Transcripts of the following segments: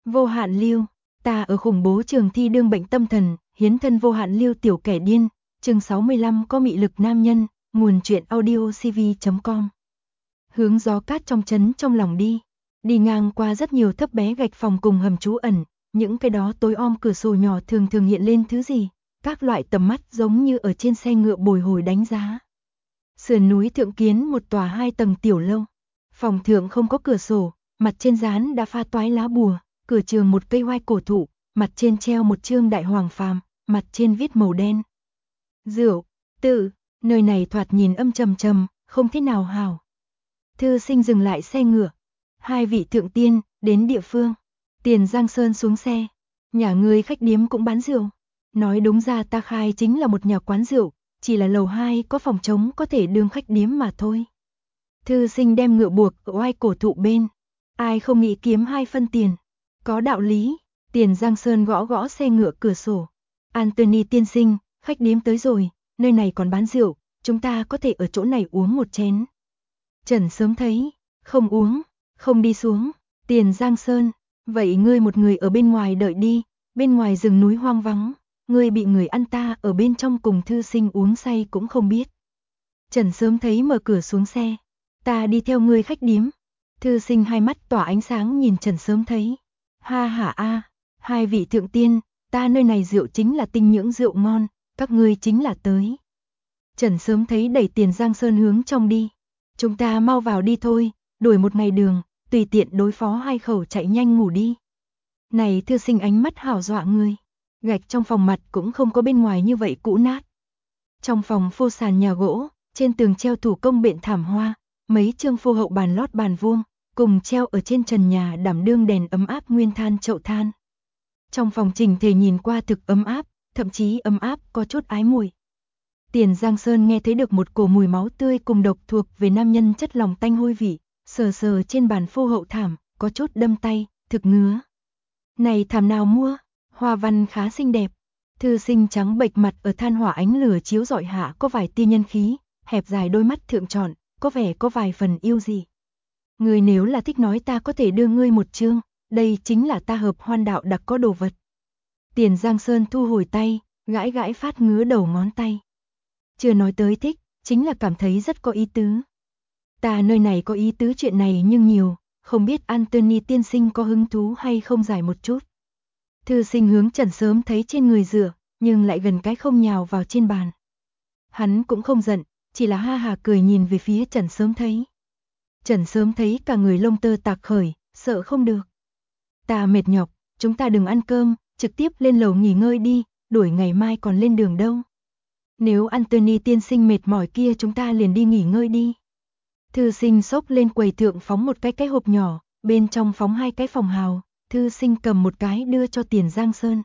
Vô hạn lưu, ta ở khủng bố trường thi đương bệnh tâm thần, hiến thân vô hạn lưu tiểu kẻ điên, chương 65 có mị lực nam nhân, nguồn truyện audio cv.com. Hướng gió cát trong trấn trong lòng đi ngang qua rất nhiều thấp bé gạch phòng cùng hầm trú ẩn, những cái đó tối om cửa sổ nhỏ thường thường hiện lên thứ gì, các loại tầm mắt giống như ở trên xe ngựa bồi hồi đánh giá. Sườn núi thượng kiến một tòa 2 tầng tiểu lâu, phòng thượng không có cửa sổ, mặt trên dán đã pha toái lá bùa, cửa trường một cây oai cổ thụ, mặt trên treo một chương đại hoàng phàm, mặt trên viết màu đen. Rượu, tự, nơi này thoạt nhìn âm trầm trầm, không thế nào hảo. Thư sinh dừng lại xe ngựa. Hai vị thượng tiên, đến địa phương. Tiền Giang Sơn xuống xe. Nhà ngươi khách điếm cũng bán rượu. Nói đúng ra ta khai chính là một nhà quán rượu, chỉ là lầu 2 có phòng trống có thể đương khách điếm mà thôi. Thư sinh đem ngựa buộc ở oai cổ thụ bên. Ai không nghĩ kiếm 2 phân tiền. Có đạo lý. Tiền Giang Sơn gõ gõ xe ngựa cửa sổ. Anthony tiên sinh, khách điếm tới rồi, nơi này còn bán rượu, chúng ta có thể ở chỗ này uống một chén. Trần sớm thấy, không uống, không đi xuống. Tiền Giang Sơn, vậy ngươi một người ở bên ngoài đợi đi, bên ngoài rừng núi hoang vắng, ngươi bị người ăn ta ở bên trong cùng thư sinh uống say cũng không biết. Trần sớm thấy mở cửa xuống xe, ta đi theo ngươi khách điếm. Thư sinh hai mắt tỏa ánh sáng nhìn Trần sớm thấy. Ha ha a, hai vị thượng tiên, ta nơi này rượu chính là tinh nhưỡng rượu ngon, các ngươi chính là tới. Trần sớm thấy đẩy Tiền Giang Sơn hướng trong đi. Chúng ta mau vào đi thôi, đuổi một ngày đường, tùy tiện đối phó 2 khẩu chạy nhanh ngủ đi. Này thư sinh ánh mắt hảo dọa người. Gạch trong phòng mặt cũng không có bên ngoài như vậy cũ nát. Trong phòng phô sàn nhà gỗ, trên tường treo thủ công biện thảm hoa, mấy chương phô hậu bàn lót bàn vuông, cùng treo ở trên trần nhà đảm đương đèn ấm áp nguyên than chậu than. Trong phòng chỉnh thể nhìn qua thực ấm áp, thậm chí ấm áp có chút ái mùi. Tiền Giang Sơn nghe thấy được một cổ mùi máu tươi cùng độc thuộc về nam nhân chất lòng tanh hôi vị, sờ sờ trên bàn phô hậu thảm, có chút đâm tay, thực ngứa. Này thảm nào mua, hoa văn khá xinh đẹp. Thư sinh trắng bệch mặt ở than hỏa ánh lửa chiếu rọi hạ có vài tia nhân khí, hẹp dài đôi mắt thượng trọn, có vẻ có vài phần yêu gì. Ngươi nếu là thích nói ta có thể đưa ngươi một chương, đây chính là ta hợp hoan đạo đặc có đồ vật. Tiền Giang Sơn thu hồi tay, gãi gãi phát ngứa đầu ngón tay. Chưa nói tới thích, chính là cảm thấy rất có ý tứ. Ta nơi này có ý tứ chuyện này nhưng nhiều, không biết Anthony tiên sinh có hứng thú hay không giải một chút. Thư sinh hướng Trần sớm thấy trên người dựa, nhưng lại gần cái không nhào vào trên bàn. Hắn cũng không giận, chỉ là ha hà cười nhìn về phía Trần sớm thấy. Trần sớm thấy cả người lông tơ tạc khởi, sợ không được. Ta mệt nhọc, chúng ta đừng ăn cơm, trực tiếp lên lầu nghỉ ngơi đi, đuổi ngày mai còn lên đường đâu. Nếu Anthony tiên sinh mệt mỏi kia chúng ta liền đi nghỉ ngơi đi. Thư sinh xốc lên quầy thượng phóng một cái hộp nhỏ, bên trong phóng 2 cái phòng hào, thư sinh cầm một cái đưa cho Tiền Giang Sơn.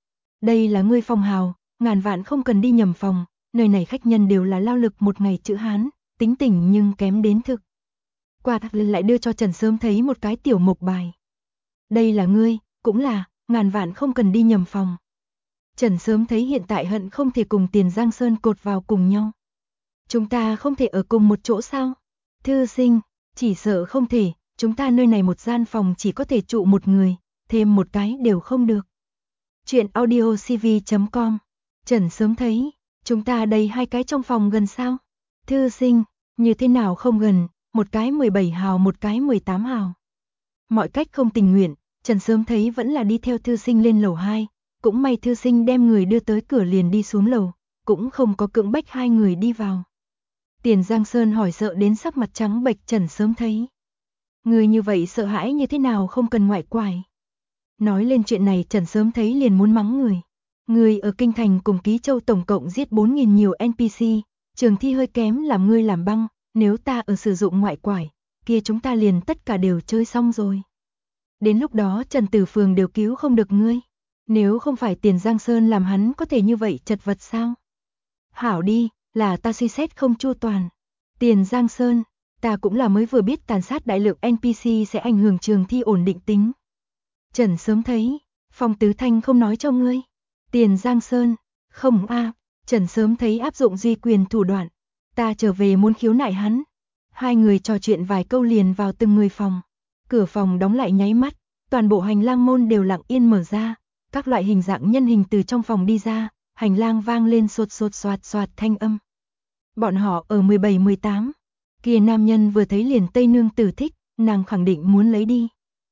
Đây là ngươi phòng hào, ngàn vạn không cần đi nhầm phòng, nơi này khách nhân đều là lao lực một ngày chữ Hán, tính tình nhưng kém đến thực. Quạt lại đưa cho Trần sớm thấy một cái tiểu mộc bài. Đây là ngươi, cũng là, ngàn vạn không cần đi nhầm phòng. Trần sớm thấy hiện tại hận không thể cùng Tiền Giang Sơn cột vào cùng nhau. Chúng ta không thể ở cùng một chỗ sao? Thư sinh, chỉ sợ không thể, chúng ta nơi này một gian phòng chỉ có thể trụ một người, thêm một cái đều không được. Chuyện audio cv.com. Trần sớm thấy, chúng ta đây 2 cái trong phòng gần sao? Thư sinh, như thế nào không gần, một cái 17 hào một cái 18 hào. Mọi cách không tình nguyện, Trần sớm thấy vẫn là đi theo thư sinh lên lầu 2. Cũng may thư sinh đem người đưa tới cửa liền đi xuống lầu, cũng không có cưỡng bách 2 người đi vào. Tiền Giang Sơn hỏi sợ đến sắc mặt trắng bệch Trần sớm thấy. Người như vậy sợ hãi như thế nào không cần ngoại quải. Nói lên chuyện này Trần sớm thấy liền muốn mắng người. Người ở Kinh Thành cùng Ký Châu tổng cộng giết 4.000 nhiều NPC, trường thi hơi kém làm ngươi làm băng, nếu ta ở sử dụng ngoại quải, kia chúng ta liền tất cả đều chơi xong rồi. Đến lúc đó Trần Tử Phường đều cứu không được ngươi. Nếu không phải Tiền Giang Sơn làm hắn có thể như vậy chật vật sao? Hảo đi, là ta suy xét không chu toàn. Tiền Giang Sơn, ta cũng là mới vừa biết tàn sát đại lượng NPC sẽ ảnh hưởng trường thi ổn định tính. Trần sớm thấy, Phong Tứ Thanh không nói cho ngươi. Tiền Giang Sơn, không Trần sớm thấy áp dụng duy quyền thủ đoạn. Ta trở về muốn khiếu nại hắn. 2 người trò chuyện vài câu liền vào từng người phòng. Cửa phòng đóng lại nháy mắt, toàn bộ hành lang môn đều lặng yên mở ra, các loại hình dạng nhân hình từ trong phòng đi ra, hành lang vang lên sột sột soạt soạt thanh âm. Bọn họ ở 17-18, kia nam nhân vừa thấy liền Tây nương tử thích, nàng khẳng định muốn lấy đi.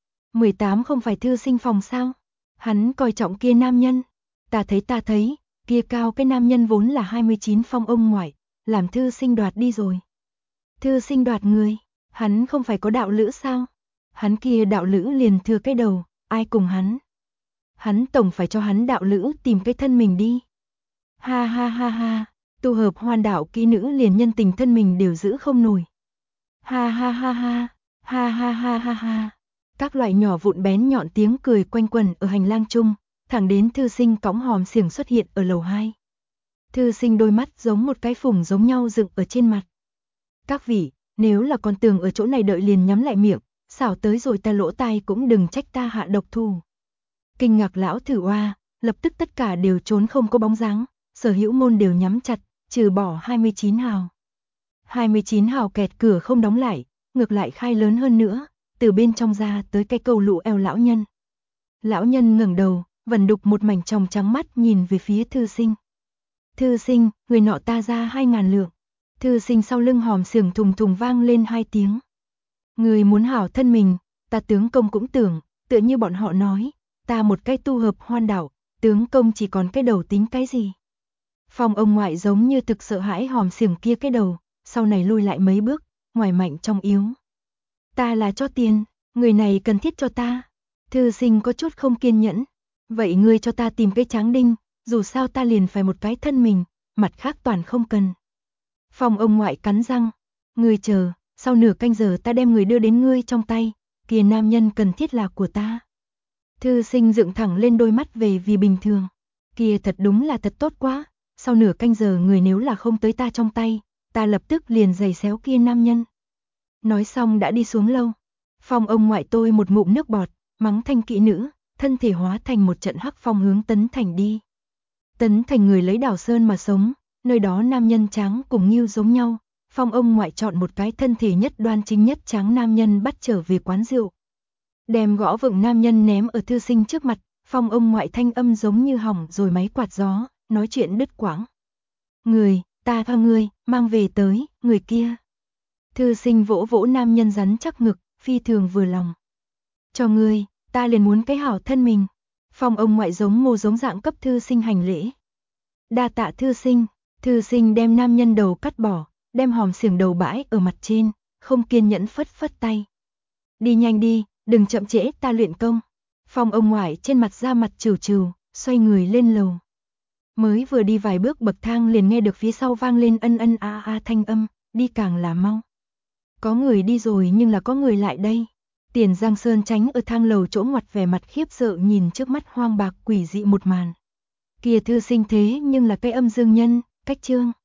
18 không phải thư sinh phòng sao? Hắn coi trọng kia nam nhân. Ta thấy, kia cao cái nam nhân vốn là 29 phong ông ngoại, làm thư sinh đoạt đi rồi. Thư sinh đoạt người, hắn không phải có đạo lữ sao? Hắn kia đạo lữ liền thừa cái đầu, ai cùng hắn? Hắn tổng phải cho hắn đạo lữ tìm cái thân mình đi. Ha ha ha ha, tu hợp hoan đạo kỹ nữ liền nhân tình thân mình đều giữ không nổi. Ha ha ha ha, ha ha ha ha ha. Các loại nhỏ vụn bén nhọn tiếng cười quanh quẩn ở hành lang chung, thẳng đến thư sinh cõng hòm xiềng xuất hiện ở lầu 2. Thư sinh đôi mắt giống một cái phùng giống nhau dựng ở trên mặt. Các vị, nếu là con tường ở chỗ này đợi liền nhắm lại miệng, xảo tới rồi ta lỗ tai cũng đừng trách ta hạ độc thủ. Kinh ngạc lão thử oa, lập tức tất cả đều trốn không có bóng dáng, sở hữu môn đều nhắm chặt, trừ bỏ 29 hào. 29 hào kẹt cửa không đóng lại, ngược lại khai lớn hơn nữa, từ bên trong ra tới cái cầu lũ eo lão nhân. Lão nhân ngẩng đầu, vẩn đục một mảnh tròng trắng mắt nhìn về phía thư sinh. Thư sinh, người nọ ta ra 2.000 lượng. Thư sinh sau lưng hòm xiềng thùng thùng vang lên 2 tiếng. Người muốn hảo thân mình, ta tướng công cũng tưởng, tựa như bọn họ nói, ta một cái tu hợp hoan đạo, tướng công chỉ còn cái đầu tính cái gì. Phòng ông ngoại giống như thực sợ hãi hòm xiềng kia cái đầu, sau này lui lại mấy bước, ngoài mạnh trong yếu. Ta là cho tiền, người này cần thiết cho ta. Thư sinh có chút không kiên nhẫn. Vậy ngươi cho ta tìm cái tráng đinh, dù sao ta liền phải một cái thân mình, mặt khác toàn không cần. Phòng ông ngoại cắn răng. Ngươi chờ, sau nửa canh giờ ta đem người đưa đến ngươi trong tay, kia nam nhân cần thiết là của ta. Thư sinh dựng thẳng lên đôi mắt về vì bình thường. Kia thật đúng là thật tốt quá, sau nửa canh giờ người nếu là không tới ta trong tay, ta lập tức liền giày xéo kia nam nhân. Nói xong đã đi xuống lâu. Phòng ông ngoại tôi một ngụm nước bọt, mắng thanh kỹ nữ, thân thể hóa thành một trận hắc phong hướng Tấn Thành đi. Tấn Thành người lấy Đào Sơn mà sống, nơi đó nam nhân tráng cùng Ngưu giống nhau. Phong ông ngoại chọn một cái thân thể nhất đoan chính nhất tráng nam nhân bắt trở về quán rượu. Đem gõ vựng nam nhân ném ở thư sinh trước mặt, Phong ông ngoại thanh âm giống như hỏng rồi máy quạt gió, nói chuyện đứt quãng. Người, ta tha ngươi, mang về tới, người kia. Thư sinh vỗ vỗ nam nhân rắn chắc ngực, phi thường vừa lòng. Cho ngươi, ta liền muốn cái hảo thân mình. Phong ông ngoại giống mô giống dạng cấp thư sinh hành lễ. Đa tạ thư sinh đem nam nhân đầu cắt bỏ, đem hòm xiềng đầu bãi ở mặt trên, không kiên nhẫn phất phất tay. Đi nhanh đi, đừng chậm trễ ta luyện công. Phong ông ngoại trên mặt ra mặt trừ trừ, xoay người lên lầu. Mới vừa đi vài bước bậc thang liền nghe được phía sau vang lên ân ân a a thanh âm, đi càng là mau. Có người đi rồi nhưng là có người lại đây. Tiền Giang Sơn tránh ở thang lầu chỗ ngoặt vẻ mặt khiếp sợ nhìn trước mắt hoang bạc quỷ dị một màn. Kia thư sinh thế nhưng là cái âm dương nhân, cách chương.